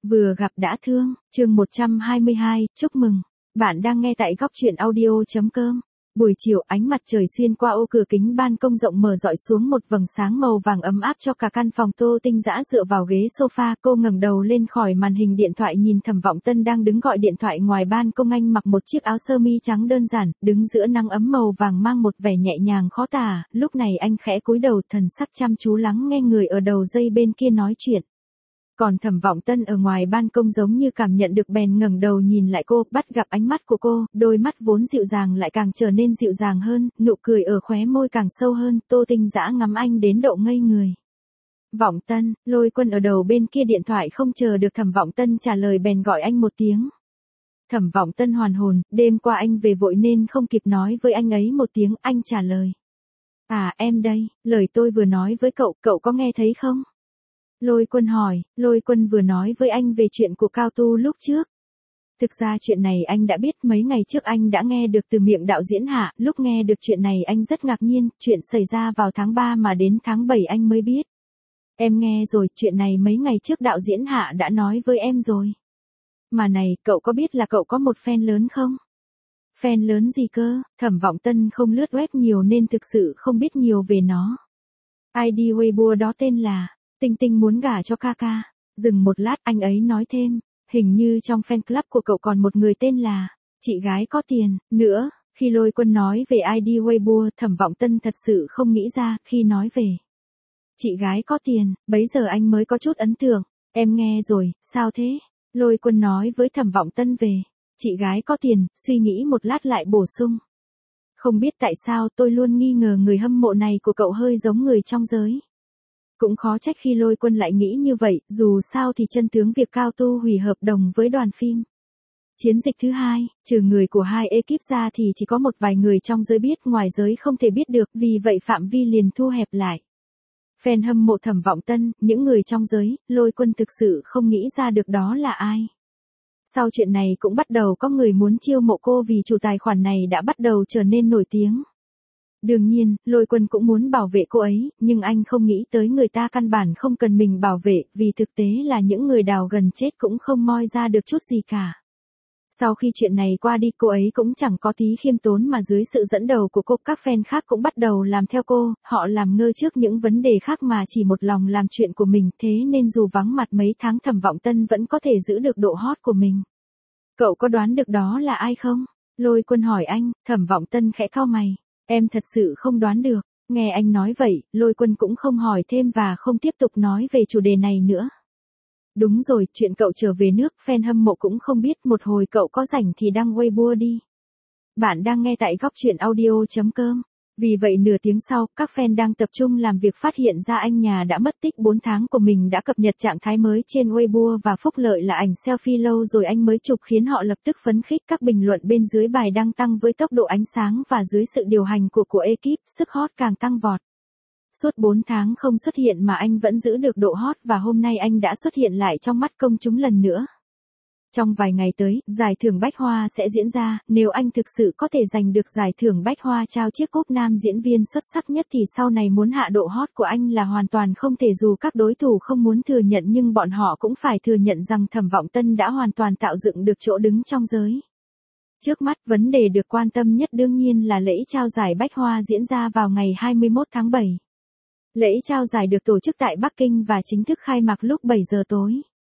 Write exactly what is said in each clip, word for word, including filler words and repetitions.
Vừa gặp đã thương, chương một trăm hai mươi hai, chúc mừng. Bạn đang nghe tại góc truyện audio.com. Buổi chiều ánh mặt trời xuyên qua ô cửa kính ban công rộng mở rọi xuống một vầng sáng màu vàng ấm áp cho cả căn phòng. Tô Tinh Dã dựa vào ghế sofa, cô ngẩng đầu lên khỏi màn hình điện thoại nhìn Thẩm Vọng Tân đang đứng gọi điện thoại ngoài ban công. Anh mặc một chiếc áo sơ mi trắng đơn giản, đứng giữa nắng ấm màu vàng mang một vẻ nhẹ nhàng khó tả. Lúc này anh khẽ cúi đầu, thần sắc chăm chú lắng nghe người ở đầu dây bên kia nói chuyện. Còn Thẩm Vọng Tân ở ngoài ban công giống như cảm nhận được bèn ngẩng đầu nhìn lại cô, bắt gặp ánh mắt của cô, đôi mắt vốn dịu dàng lại càng trở nên dịu dàng hơn, nụ cười ở khóe môi càng sâu hơn. Tô Tinh Dã ngắm anh đến độ ngây người. Vọng Tân, Lôi Quân ở đầu bên kia điện thoại không chờ được Thẩm Vọng Tân trả lời bèn gọi anh một tiếng. Thẩm Vọng Tân hoàn hồn, đêm qua anh về vội nên không kịp nói với anh ấy một tiếng, anh trả lời. À em đây, lời tôi vừa nói với cậu, cậu có nghe thấy không? Lôi Quân hỏi, Lôi Quân vừa nói với anh về chuyện của Cao Tu lúc trước. Thực ra chuyện này anh đã biết, mấy ngày trước anh đã nghe được từ miệng đạo diễn Hạ, lúc nghe được chuyện này anh rất ngạc nhiên, chuyện xảy ra vào tháng ba mà đến tháng bảy anh mới biết. Em nghe rồi, chuyện này mấy ngày trước đạo diễn Hạ đã nói với em rồi. Mà này, cậu có biết là cậu có một fan lớn không? Fan lớn gì cơ? Thẩm Vọng Tân không lướt web nhiều nên thực sự không biết nhiều về nó. i đê Weibo đó tên là Tinh Tinh muốn gả cho ca ca. Dừng một lát anh ấy nói thêm, hình như trong fan club của cậu còn một người tên là chị gái có tiền nữa. Khi Lôi Quân nói về i đê Weibo, Thẩm Vọng Tân thật sự không nghĩ ra. Khi nói về chị gái có tiền, bấy giờ anh mới có chút ấn tượng. Em nghe rồi, sao thế? Lôi Quân nói với Thẩm Vọng Tân về chị gái có tiền, suy nghĩ một lát lại bổ sung. Không biết tại sao tôi luôn nghi ngờ người hâm mộ này của cậu hơi giống người trong giới. Cũng khó trách khi Lôi Quân lại nghĩ như vậy, dù sao thì chân tướng việc Cao Tu hủy hợp đồng với đoàn phim Chiến dịch thứ hai, trừ người của hai ekip ra thì chỉ có một vài người trong giới biết, ngoài giới không thể biết được, vì vậy phạm vi liền thu hẹp lại. Fan hâm mộ Thẩm Vọng Tân, những người trong giới, Lôi Quân thực sự không nghĩ ra được đó là ai. Sau chuyện này cũng bắt đầu có người muốn chiêu mộ cô vì chủ tài khoản này đã bắt đầu trở nên nổi tiếng. Đương nhiên, Lôi Quân cũng muốn bảo vệ cô ấy, nhưng anh không nghĩ tới người ta căn bản không cần mình bảo vệ, vì thực tế là những người đào gần chết cũng không moi ra được chút gì cả. Sau khi chuyện này qua đi, cô ấy cũng chẳng có tí khiêm tốn mà dưới sự dẫn đầu của cô, các fan khác cũng bắt đầu làm theo cô, họ làm ngơ trước những vấn đề khác mà chỉ một lòng làm chuyện của mình, thế nên dù vắng mặt mấy tháng Thẩm Vọng Tân vẫn có thể giữ được độ hot của mình. Cậu có đoán được đó là ai không? Lôi Quân hỏi anh. Thẩm Vọng Tân khẽ cau mày. Em thật sự không đoán được. Nghe anh nói vậy, Lôi Quân cũng không hỏi thêm và không tiếp tục nói về chủ đề này nữa. Đúng rồi, chuyện cậu trở về nước, fan hâm mộ cũng không biết, một hồi cậu có rảnh thì đăng Weibo đi. Bạn đang nghe tại góc truyện audio.com. Vì vậy nửa tiếng sau, các fan đang tập trung làm việc phát hiện ra anh nhà đã mất tích bốn tháng của mình đã cập nhật trạng thái mới trên Weibo và phúc lợi là ảnh selfie lâu rồi anh mới chụp, khiến họ lập tức phấn khích. Các bình luận bên dưới bài đăng tăng với tốc độ ánh sáng và dưới sự điều hành của của ekip, sức hot càng tăng vọt. Suốt bốn tháng không xuất hiện mà anh vẫn giữ được độ hot và hôm nay anh đã xuất hiện lại trong mắt công chúng lần nữa. Trong vài ngày tới, giải thưởng Bách Hoa sẽ diễn ra, nếu anh thực sự có thể giành được giải thưởng Bách Hoa trao chiếc cúp nam diễn viên xuất sắc nhất thì sau này muốn hạ độ hot của anh là hoàn toàn không thể, dù các đối thủ không muốn thừa nhận nhưng bọn họ cũng phải thừa nhận rằng Thẩm Vọng Tân đã hoàn toàn tạo dựng được chỗ đứng trong giới. Trước mắt, vấn đề được quan tâm nhất đương nhiên là lễ trao giải Bách Hoa diễn ra vào ngày hai mươi mốt tháng bảy. Lễ trao giải được tổ chức tại Bắc Kinh và chính thức khai mạc lúc bảy giờ tối.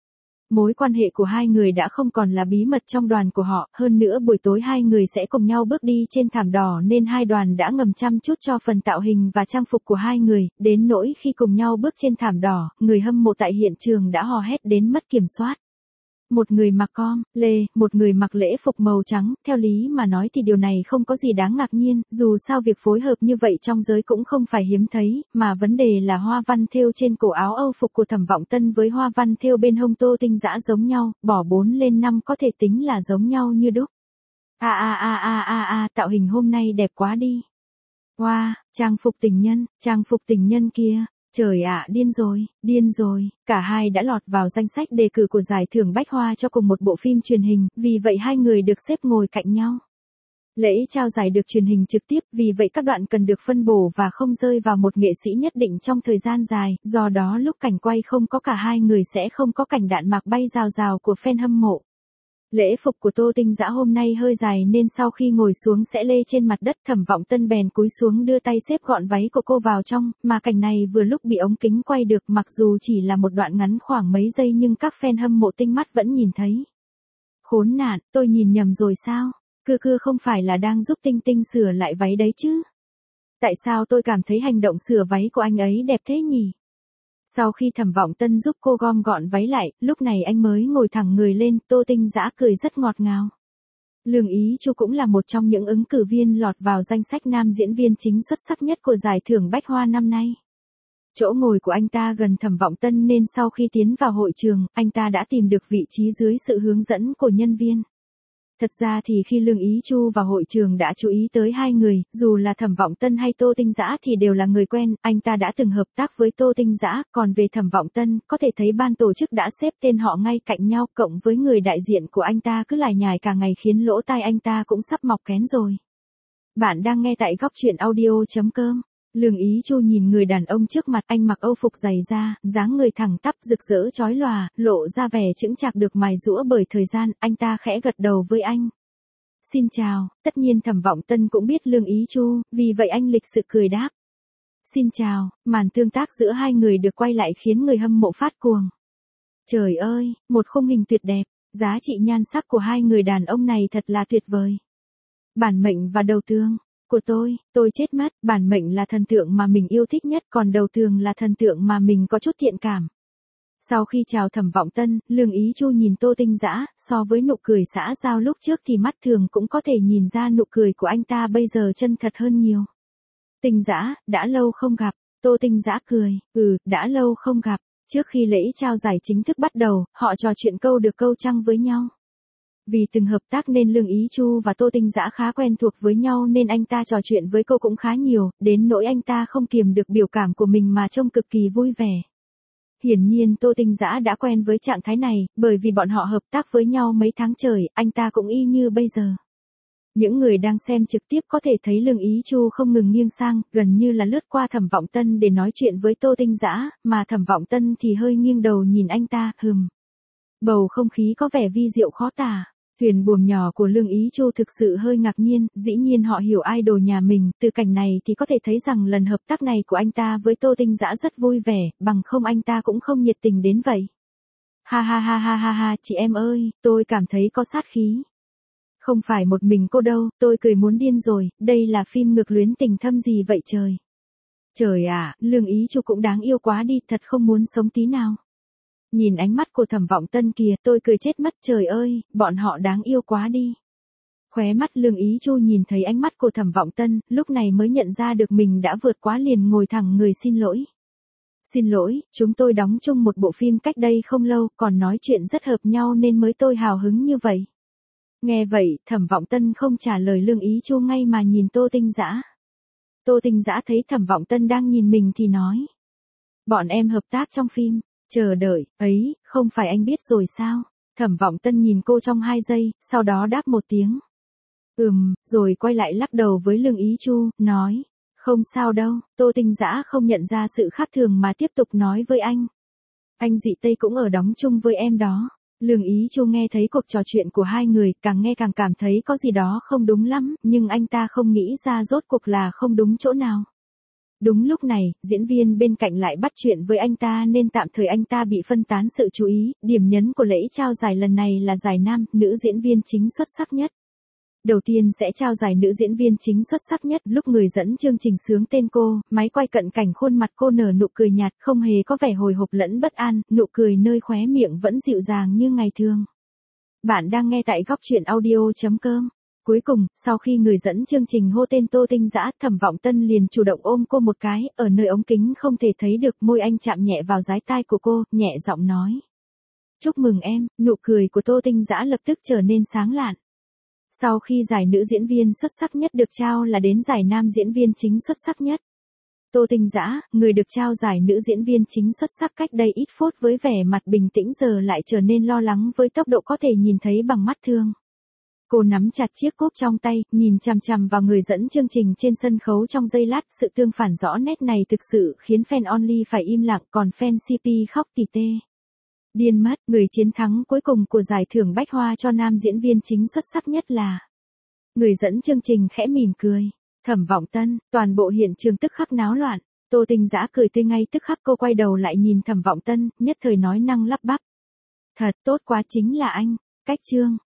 Mối quan hệ của hai người đã không còn là bí mật trong đoàn của họ, hơn nữa buổi tối hai người sẽ cùng nhau bước đi trên thảm đỏ nên hai đoàn đã ngầm chăm chút cho phần tạo hình và trang phục của hai người, đến nỗi khi cùng nhau bước trên thảm đỏ, người hâm mộ tại hiện trường đã hò hét đến mất kiểm soát. Một người mặc com, lê, một người mặc lễ phục màu trắng, theo lý mà nói thì điều này không có gì đáng ngạc nhiên, dù sao việc phối hợp như vậy trong giới cũng không phải hiếm thấy, mà vấn đề là hoa văn thêu trên cổ áo Âu phục của Thẩm Vọng Tân với hoa văn thêu bên hông Tô Tinh Dã giống nhau, bỏ bốn lên năm có thể tính là giống nhau như đúc. A a a a a a, tạo hình hôm nay đẹp quá đi. Wow, trang phục tình nhân, trang phục tình nhân kia. Trời ạ, điên rồi, điên rồi, cả hai đã lọt vào danh sách đề cử của giải thưởng Bách Hoa cho cùng một bộ phim truyền hình, vì vậy hai người được xếp ngồi cạnh nhau. Lễ trao giải được truyền hình trực tiếp, vì vậy các đoạn cần được phân bổ và không rơi vào một nghệ sĩ nhất định trong thời gian dài, do đó lúc cảnh quay không có cả hai người sẽ không có cảnh đạn mạc bay rào rào của fan hâm mộ. Lễ phục của Tô Tinh Dã hôm nay hơi dài nên sau khi ngồi xuống sẽ lê trên mặt đất, Thẩm Vọng Tân bèn cúi xuống đưa tay xếp gọn váy của cô vào trong, mà cảnh này vừa lúc bị ống kính quay được, mặc dù chỉ là một đoạn ngắn khoảng mấy giây nhưng các fan hâm mộ tinh mắt vẫn nhìn thấy. Khốn nạn, tôi nhìn nhầm rồi sao? Cưa cưa không phải là đang giúp Tinh Tinh sửa lại váy đấy chứ? Tại sao tôi cảm thấy hành động sửa váy của anh ấy đẹp thế nhỉ? Sau khi Thẩm Vọng Tân giúp cô gom gọn váy lại, lúc này anh mới ngồi thẳng người lên, Tô Tinh Dã cười rất ngọt ngào. Lương Ý Chu cũng là một trong những ứng cử viên lọt vào danh sách nam diễn viên chính xuất sắc nhất của giải thưởng Bách Hoa năm nay. Chỗ ngồi của anh ta gần Thẩm Vọng Tân nên sau khi tiến vào hội trường, anh ta đã tìm được vị trí dưới sự hướng dẫn của nhân viên. Thật ra thì khi Lương Ý Chu vào hội trường đã chú ý tới hai người, dù là Thẩm Vọng Tân hay Tô Tinh Dã thì đều là người quen, anh ta đã từng hợp tác với Tô Tinh Dã, còn về Thẩm Vọng Tân, có thể thấy ban tổ chức đã xếp tên họ ngay cạnh nhau, cộng với người đại diện của anh ta cứ lải nhải cả ngày khiến lỗ tai anh ta cũng sắp mọc kén rồi. Bạn đang nghe tại góc truyện audio chấm com. Lương Ý Chu nhìn người đàn ông trước mặt, anh mặc âu phục dày da, dáng người thẳng tắp rực rỡ chói lòa, lộ ra vẻ chững chạc được mài giũa bởi thời gian, anh ta khẽ gật đầu với anh. Xin chào, tất nhiên Thẩm Vọng Tân cũng biết Lương Ý Chu, vì vậy anh lịch sự cười đáp. Xin chào, màn tương tác giữa hai người được quay lại khiến người hâm mộ phát cuồng. Trời ơi, một khung hình tuyệt đẹp, giá trị nhan sắc của hai người đàn ông này thật là tuyệt vời. Bản mệnh và đầu tường. Của tôi, tôi chết mất, bản mệnh là thần tượng mà mình yêu thích nhất, còn đầu tường là thần tượng mà mình có chút thiện cảm. Sau khi chào Thẩm Vọng Tân, Lương Ý Chu nhìn Tô Tinh Dã, so với nụ cười xã giao lúc trước thì mắt thường cũng có thể nhìn ra nụ cười của anh ta bây giờ chân thật hơn nhiều. Tinh Dã, đã lâu không gặp, Tô Tinh Dã cười, ừ, đã lâu không gặp, trước khi lễ trao giải chính thức bắt đầu, họ trò chuyện câu được câu trăng với nhau. Vì từng hợp tác nên Lương Ý Chu và Tô Tinh Dã khá quen thuộc với nhau nên anh ta trò chuyện với cô cũng khá nhiều, đến nỗi anh ta không kiềm được biểu cảm của mình mà trông cực kỳ vui vẻ. Hiển nhiên Tô Tinh Dã đã quen với trạng thái này, bởi vì bọn họ hợp tác với nhau mấy tháng trời, anh ta cũng y như bây giờ. Những người đang xem trực tiếp có thể thấy Lương Ý Chu không ngừng nghiêng sang, gần như là lướt qua Thẩm Vọng Tân để nói chuyện với Tô Tinh Dã, mà Thẩm Vọng Tân thì hơi nghiêng đầu nhìn anh ta, hừm. Bầu không khí có vẻ vi diệu khó tả. Thuyền buồm nhỏ của Lương Ý Chu thực sự hơi ngạc nhiên, dĩ nhiên họ hiểu idol nhà mình, từ cảnh này thì có thể thấy rằng lần hợp tác này của anh ta với Tô Tinh Dã rất vui vẻ, bằng không anh ta cũng không nhiệt tình đến vậy. Ha ha ha ha ha ha, chị em ơi, tôi cảm thấy có sát khí. Không phải một mình cô đâu, tôi cười muốn điên rồi, đây là phim ngược luyến tình thâm gì vậy trời. Trời ạ, Lương Ý Chu cũng đáng yêu quá đi, thật không muốn sống tí nào. Nhìn ánh mắt của Thẩm Vọng Tân kìa, tôi cười chết mất, trời ơi, bọn họ đáng yêu quá đi. Khóe mắt Lương Ý Chu nhìn thấy ánh mắt của Thẩm Vọng Tân, lúc này mới nhận ra được mình đã vượt quá liền ngồi thẳng người xin lỗi. Xin lỗi, chúng tôi đóng chung một bộ phim cách đây không lâu, còn nói chuyện rất hợp nhau nên mới tôi hào hứng như vậy. Nghe vậy, Thẩm Vọng Tân không trả lời Lương Ý Chu ngay mà nhìn Tô Tinh Dã. Tô Tinh Dã thấy Thẩm Vọng Tân đang nhìn mình thì nói. Bọn em hợp tác trong phim. Chờ đợi, ấy, không phải anh biết rồi sao? Thẩm Vọng Tân nhìn cô trong hai giây, sau đó đáp một tiếng. Ừm, rồi quay lại lắc đầu với Lương Ý Chu, nói. Không sao đâu, Tô Tinh Dã không nhận ra sự khác thường mà tiếp tục nói với anh. Anh Dị Tây cũng ở đóng chung với em đó. Lương Ý Chu nghe thấy cuộc trò chuyện của hai người, càng nghe càng cảm thấy có gì đó không đúng lắm, nhưng anh ta không nghĩ ra rốt cuộc là không đúng chỗ nào. Đúng lúc này, diễn viên bên cạnh lại bắt chuyện với anh ta nên tạm thời anh ta bị phân tán sự chú ý, điểm nhấn của lễ trao giải lần này là giải nam, nữ diễn viên chính xuất sắc nhất. Đầu tiên sẽ trao giải nữ diễn viên chính xuất sắc nhất, lúc người dẫn chương trình xướng tên cô, máy quay cận cảnh khuôn mặt cô nở nụ cười nhạt, không hề có vẻ hồi hộp lẫn bất an, nụ cười nơi khóe miệng vẫn dịu dàng như ngày thường. Bạn đang nghe tại góc truyện audio chấm com. Cuối cùng, sau khi người dẫn chương trình hô tên Tô Tinh Dã, Thẩm Vọng Tân liền chủ động ôm cô một cái, ở nơi ống kính không thể thấy được, môi anh chạm nhẹ vào dái tai của cô, nhẹ giọng nói. Chúc mừng em, nụ cười của Tô Tinh Dã lập tức trở nên sáng lạn. Sau khi giải nữ diễn viên xuất sắc nhất được trao là đến giải nam diễn viên chính xuất sắc nhất. Tô Tinh Dã, người được trao giải nữ diễn viên chính xuất sắc cách đây ít phút với vẻ mặt bình tĩnh giờ lại trở nên lo lắng với tốc độ có thể nhìn thấy bằng mắt thường. Cô nắm chặt chiếc cúp trong tay, nhìn chằm chằm vào người dẫn chương trình trên sân khấu trong giây lát, sự tương phản rõ nét này thực sự khiến fan Only phải im lặng, còn fan xê pê khóc tỉ tê. Điên mất, người chiến thắng cuối cùng của giải thưởng Bách Hoa cho nam diễn viên chính xuất sắc nhất là. Người dẫn chương trình khẽ mỉm cười. Thẩm Vọng Tân, toàn bộ hiện trường tức khắc náo loạn. Tô Tinh Dã cười tươi ngay tức khắc, cô quay đầu lại nhìn Thẩm Vọng Tân, nhất thời nói năng lắp bắp. Thật tốt quá, chính là anh. Cách chương.